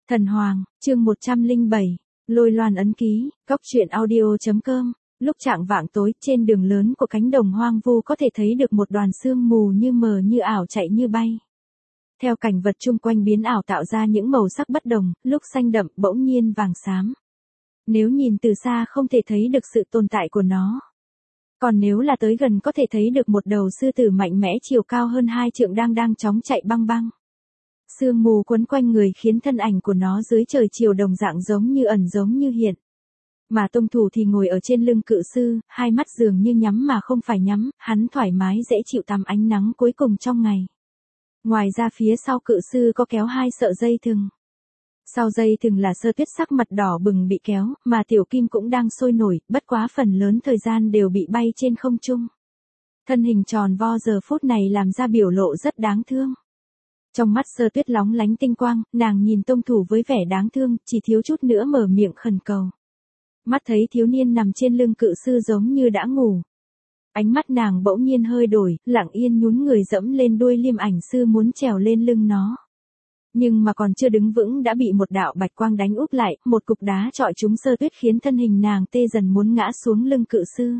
Thần Hoàng, chương 107, Lôi Loan ấn ký, Cóc truyện audio.com. Lúc chạng vạng tối, trên đường lớn của cánh đồng hoang vu có thể thấy được một đoàn sương mù như mờ như ảo chạy như bay. Theo cảnh vật chung quanh biến ảo tạo ra những màu sắc bất đồng, lúc xanh đậm, bỗng nhiên vàng xám. Nếu nhìn từ xa không thể thấy được sự tồn tại của nó. Còn nếu là tới gần có thể thấy được một đầu sư tử mạnh mẽ chiều cao hơn 2 trượng đang chóng chạy băng băng. Sương mù quấn quanh người khiến thân ảnh của nó dưới trời chiều đồng dạng giống như ẩn giống như hiện. Mà tông thủ thì ngồi ở trên lưng cự sư, hai mắt dường như nhắm mà không phải nhắm, hắn thoải mái dễ chịu tắm ánh nắng cuối cùng trong ngày. Ngoài ra phía sau cự sư có kéo 2 sợi dây thừng. Sau dây thừng là Sơ Tuyết sắc mặt đỏ bừng bị kéo, mà Tiểu Kim cũng đang sôi nổi, bất quá phần lớn thời gian đều bị bay trên không trung. Thân hình tròn vo giờ phút này làm ra biểu lộ rất đáng thương. Trong mắt Sơ Tuyết lóng lánh tinh quang, nàng nhìn tông thủ với vẻ đáng thương, chỉ thiếu chút nữa mở miệng khẩn cầu. Mắt thấy thiếu niên nằm trên lưng cự sư giống như đã ngủ. Ánh mắt nàng bỗng nhiên hơi đổi, lặng yên nhún người dẫm lên đuôi Liêm Ảnh Sư muốn trèo lên lưng nó. Nhưng mà còn chưa đứng vững đã bị một đạo bạch quang đánh úp lại, một cục đá chọi trúng Sơ Tuyết khiến thân hình nàng tê dần muốn ngã xuống lưng cự sư.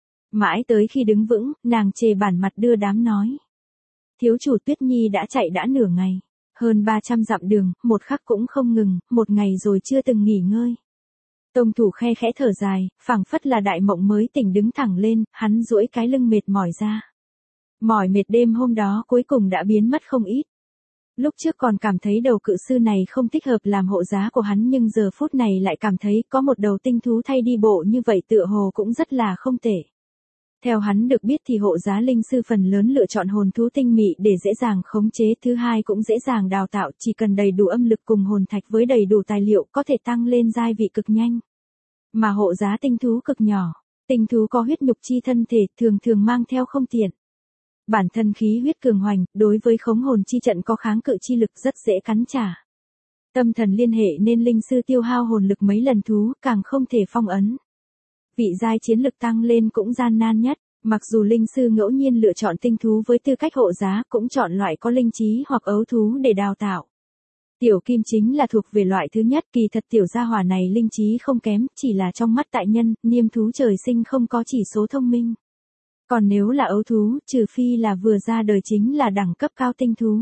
Mãi tới khi đứng vững, nàng chề bản mặt đưa đám nói. Thiếu chủ Tuyết Nhi đã chạy đã nửa ngày, hơn 300 dặm đường, một khắc cũng không ngừng, một ngày rồi chưa từng nghỉ ngơi. Tông thủ khe khẽ thở dài, phảng phất là đại mộng mới tỉnh đứng thẳng lên, hắn duỗi cái lưng mệt mỏi ra. Mỏi mệt đêm hôm đó cuối cùng đã biến mất không ít. Lúc trước còn cảm thấy đầu cự sư này không thích hợp làm hộ giá của hắn nhưng giờ phút này lại cảm thấy có một đầu tinh thú thay đi bộ như vậy tựa hồ cũng rất là không tệ. Theo hắn được biết thì hộ giá linh sư phần lớn lựa chọn hồn thú tinh mị để dễ dàng khống chế, thứ hai cũng dễ dàng đào tạo, chỉ cần đầy đủ âm lực cùng hồn thạch với đầy đủ tài liệu có thể tăng lên giai vị cực nhanh. Mà hộ giá tinh thú cực nhỏ, tinh thú có huyết nhục chi thân thể thường mang theo không tiện. Bản thân khí huyết cường hoành, đối với khống hồn chi trận có kháng cự chi lực rất dễ cắn trả. Tâm thần liên hệ nên linh sư tiêu hao hồn lực mấy lần thú, càng không thể phong ấn. Vị giai chiến lực tăng lên cũng gian nan nhất, mặc dù linh sư ngẫu nhiên lựa chọn tinh thú với tư cách hộ giá cũng chọn loại có linh trí hoặc ấu thú để đào tạo. Tiểu Kim chính là thuộc về loại thứ nhất, kỳ thật tiểu gia hỏa này linh trí không kém, chỉ là trong mắt tại nhân, niêm thú trời sinh không có chỉ số thông minh. Còn nếu là ấu thú, trừ phi là vừa ra đời chính là đẳng cấp cao tinh thú.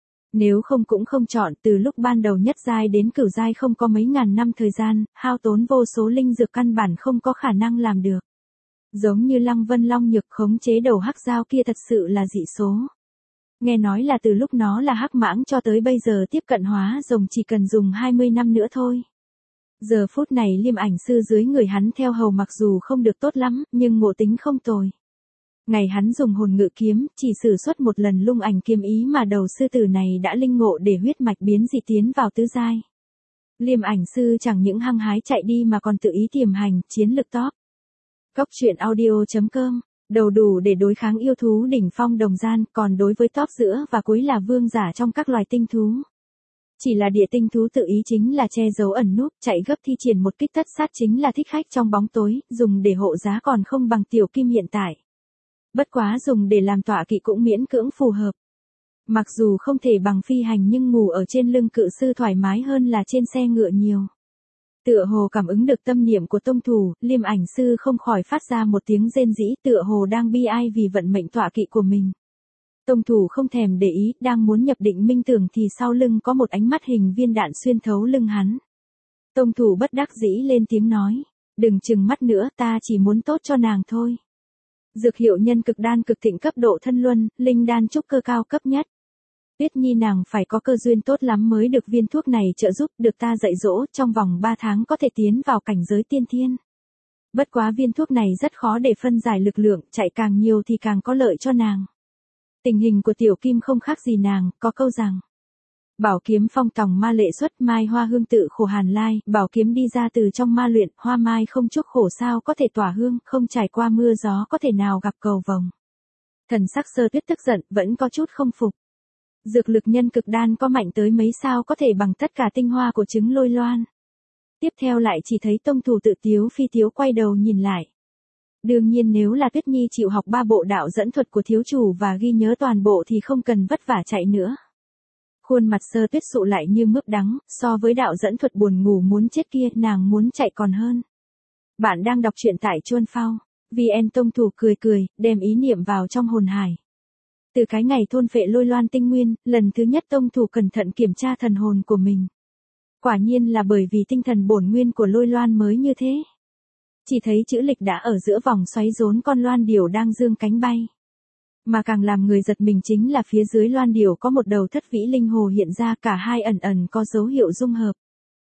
Nếu không cũng không chọn, từ lúc ban đầu nhất giai đến cửu giai không có mấy ngàn năm thời gian, hao tốn vô số linh dược căn bản không có khả năng làm được. Giống như Lăng Vân Long Nhược khống chế đầu hắc dao kia thật sự là dị số. Nghe nói là từ lúc nó là hắc mãng cho tới bây giờ tiếp cận hóa rồng chỉ cần dùng 20 năm nữa thôi. Giờ phút này Liêm Ảnh Sư dưới người hắn theo hầu mặc dù không được tốt lắm, nhưng ngộ tính không tồi. Ngày hắn dùng hồn ngự kiếm, chỉ sử xuất một lần lung ảnh kiếm ý mà đầu sư tử này đã linh ngộ để huyết mạch biến dị tiến vào tứ giai. Liêm Ảnh Sư chẳng những hăng hái chạy đi mà còn tự ý tiềm hành, chiến lực top. Cóc truyện audio.com, đầu đủ để đối kháng yêu thú đỉnh phong đồng gian, còn đối với top giữa và cuối là vương giả trong các loài tinh thú. Chỉ là địa tinh thú tự ý chính là che giấu ẩn núp, chạy gấp thi triển một kích tất sát chính là thích khách trong bóng tối, dùng để hộ giá còn không bằng Tiểu Kim hiện tại. Bất quá dùng để làm tọa kỵ cũng miễn cưỡng phù hợp. Mặc dù không thể bằng phi hành nhưng ngủ ở trên lưng cự sư thoải mái hơn là trên xe ngựa nhiều. Tựa hồ cảm ứng được tâm niệm của tông thủ, Liêm Ảnh Sư không khỏi phát ra một tiếng rên rỉ, tựa hồ đang bi ai vì vận mệnh tọa kỵ của mình. Tông thủ không thèm để ý, đang muốn nhập định minh tưởng thì sau lưng có một ánh mắt hình viên đạn xuyên thấu lưng hắn. Tông thủ bất đắc dĩ lên tiếng nói, đừng chừng mắt nữa, ta chỉ muốn tốt cho nàng thôi. Dược hiệu nhân cực đan cực thịnh cấp độ thân luân, linh đan trúc cơ cao cấp nhất. Tuyết Nhi nàng phải có cơ duyên tốt lắm mới được viên thuốc này trợ giúp, được ta dạy dỗ, trong vòng 3 tháng có thể tiến vào cảnh giới tiên thiên. Bất quá viên thuốc này rất khó để phân giải lực lượng, chạy càng nhiều thì càng có lợi cho nàng. Tình hình của Tiểu Kim không khác gì nàng, có câu rằng. Bảo kiếm phong tòng ma lệ xuất, mai hoa hương tự khổ hàn lai, bảo kiếm đi ra từ trong ma luyện, hoa mai không chuốc khổ sao có thể tỏa hương, không trải qua mưa gió có thể nào gặp cầu vồng. Thần sắc Sơ Tuyết tức giận, vẫn có chút không phục. Dược lực nhân cực đan có mạnh tới mấy sao có thể bằng tất cả tinh hoa của trứng Lôi Loan. Tiếp theo lại chỉ thấy tông thủ tự tiếu phi tiếu quay đầu nhìn lại. Đương nhiên nếu là Tuyết Nhi chịu học 3 bộ đạo dẫn thuật của thiếu chủ và ghi nhớ toàn bộ thì không cần vất vả chạy nữa. Khuôn mặt Sơ Tuyết sụ lại như mướp đắng, so với đạo dẫn thuật buồn ngủ muốn chết kia, nàng muốn chạy còn hơn. Bạn đang đọc truyện tại Chuan Phao. VN Tông Thủ cười cười, đem ý niệm vào trong hồn hải. Từ cái ngày thôn phệ Lôi Loan tinh nguyên, lần thứ nhất Tông Thủ cẩn thận kiểm tra thần hồn của mình. Quả nhiên là bởi vì tinh thần bổn nguyên của Lôi Loan mới như thế. Chỉ thấy chữ lịch đã ở giữa vòng xoáy rốn con loan điểu đang dương cánh bay. Mà càng làm người giật mình chính là phía dưới loan điểu có một đầu thất vĩ linh hồ hiện ra, cả hai ẩn ẩn có dấu hiệu dung hợp.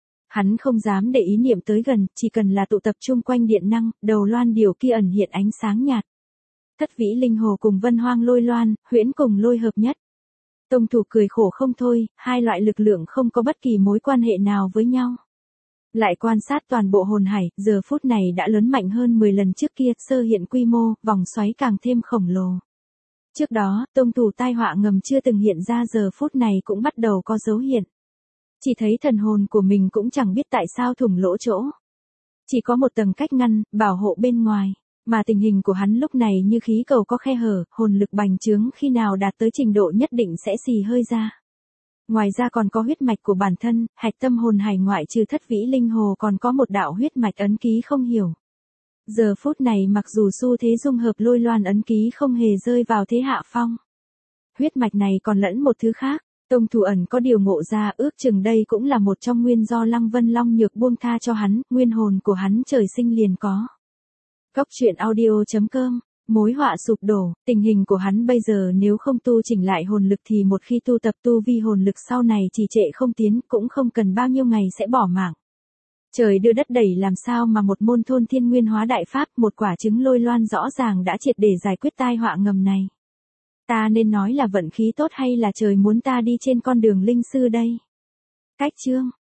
Hắn không dám để ý niệm tới gần, chỉ cần là tụ tập chung quanh điện năng, đầu loan điểu kia ẩn hiện ánh sáng nhạt. Thất vĩ linh hồ cùng Vân Hoang Lôi Loan, huyễn cùng lôi hợp nhất. Tông Thủ cười khổ không thôi, hai loại lực lượng không có bất kỳ mối quan hệ nào với nhau. Lại quan sát toàn bộ hồn hải, giờ phút này đã lớn mạnh hơn 10 lần trước kia, sơ hiện quy mô, vòng xoáy càng thêm khổng lồ. Trước đó, Tông Thủ tai họa ngầm chưa từng hiện ra, giờ phút này cũng bắt đầu có dấu hiện. Chỉ thấy thần hồn của mình cũng chẳng biết tại sao thủng lỗ chỗ. Chỉ có một tầng cách ngăn, bảo hộ bên ngoài. Mà tình hình của hắn lúc này như khí cầu có khe hở, hồn lực bành trướng, khi nào đạt tới trình độ nhất định sẽ xì hơi ra. Ngoài ra còn có huyết mạch của bản thân, hạch tâm hồn hải ngoại trừ thất vĩ linh hồ còn có một đạo huyết mạch ấn ký không hiểu. Giờ phút này mặc dù xu thế dung hợp Lôi Loan ấn ký không hề rơi vào thế hạ phong. Huyết mạch này còn lẫn một thứ khác, Tông Thủ ẩn có điều ngộ ra, ước chừng đây cũng là một trong nguyên do Lăng Vân Long Nhược buông tha cho hắn, nguyên hồn của hắn trời sinh liền có. Cốc truyện audio.com, mối họa sụp đổ, tình hình của hắn bây giờ nếu không tu chỉnh lại hồn lực thì một khi tu tập tu vi hồn lực sau này trì trệ không tiến, cũng không cần bao nhiêu ngày sẽ bỏ mạng. Trời đưa đất đẩy, làm sao mà một môn thôn thiên nguyên hóa đại pháp, một quả trứng Lôi Loan rõ ràng đã triệt để giải quyết tai họa ngầm này. Ta nên nói là vận khí tốt hay là trời muốn ta đi trên con đường linh sư đây? Cách chương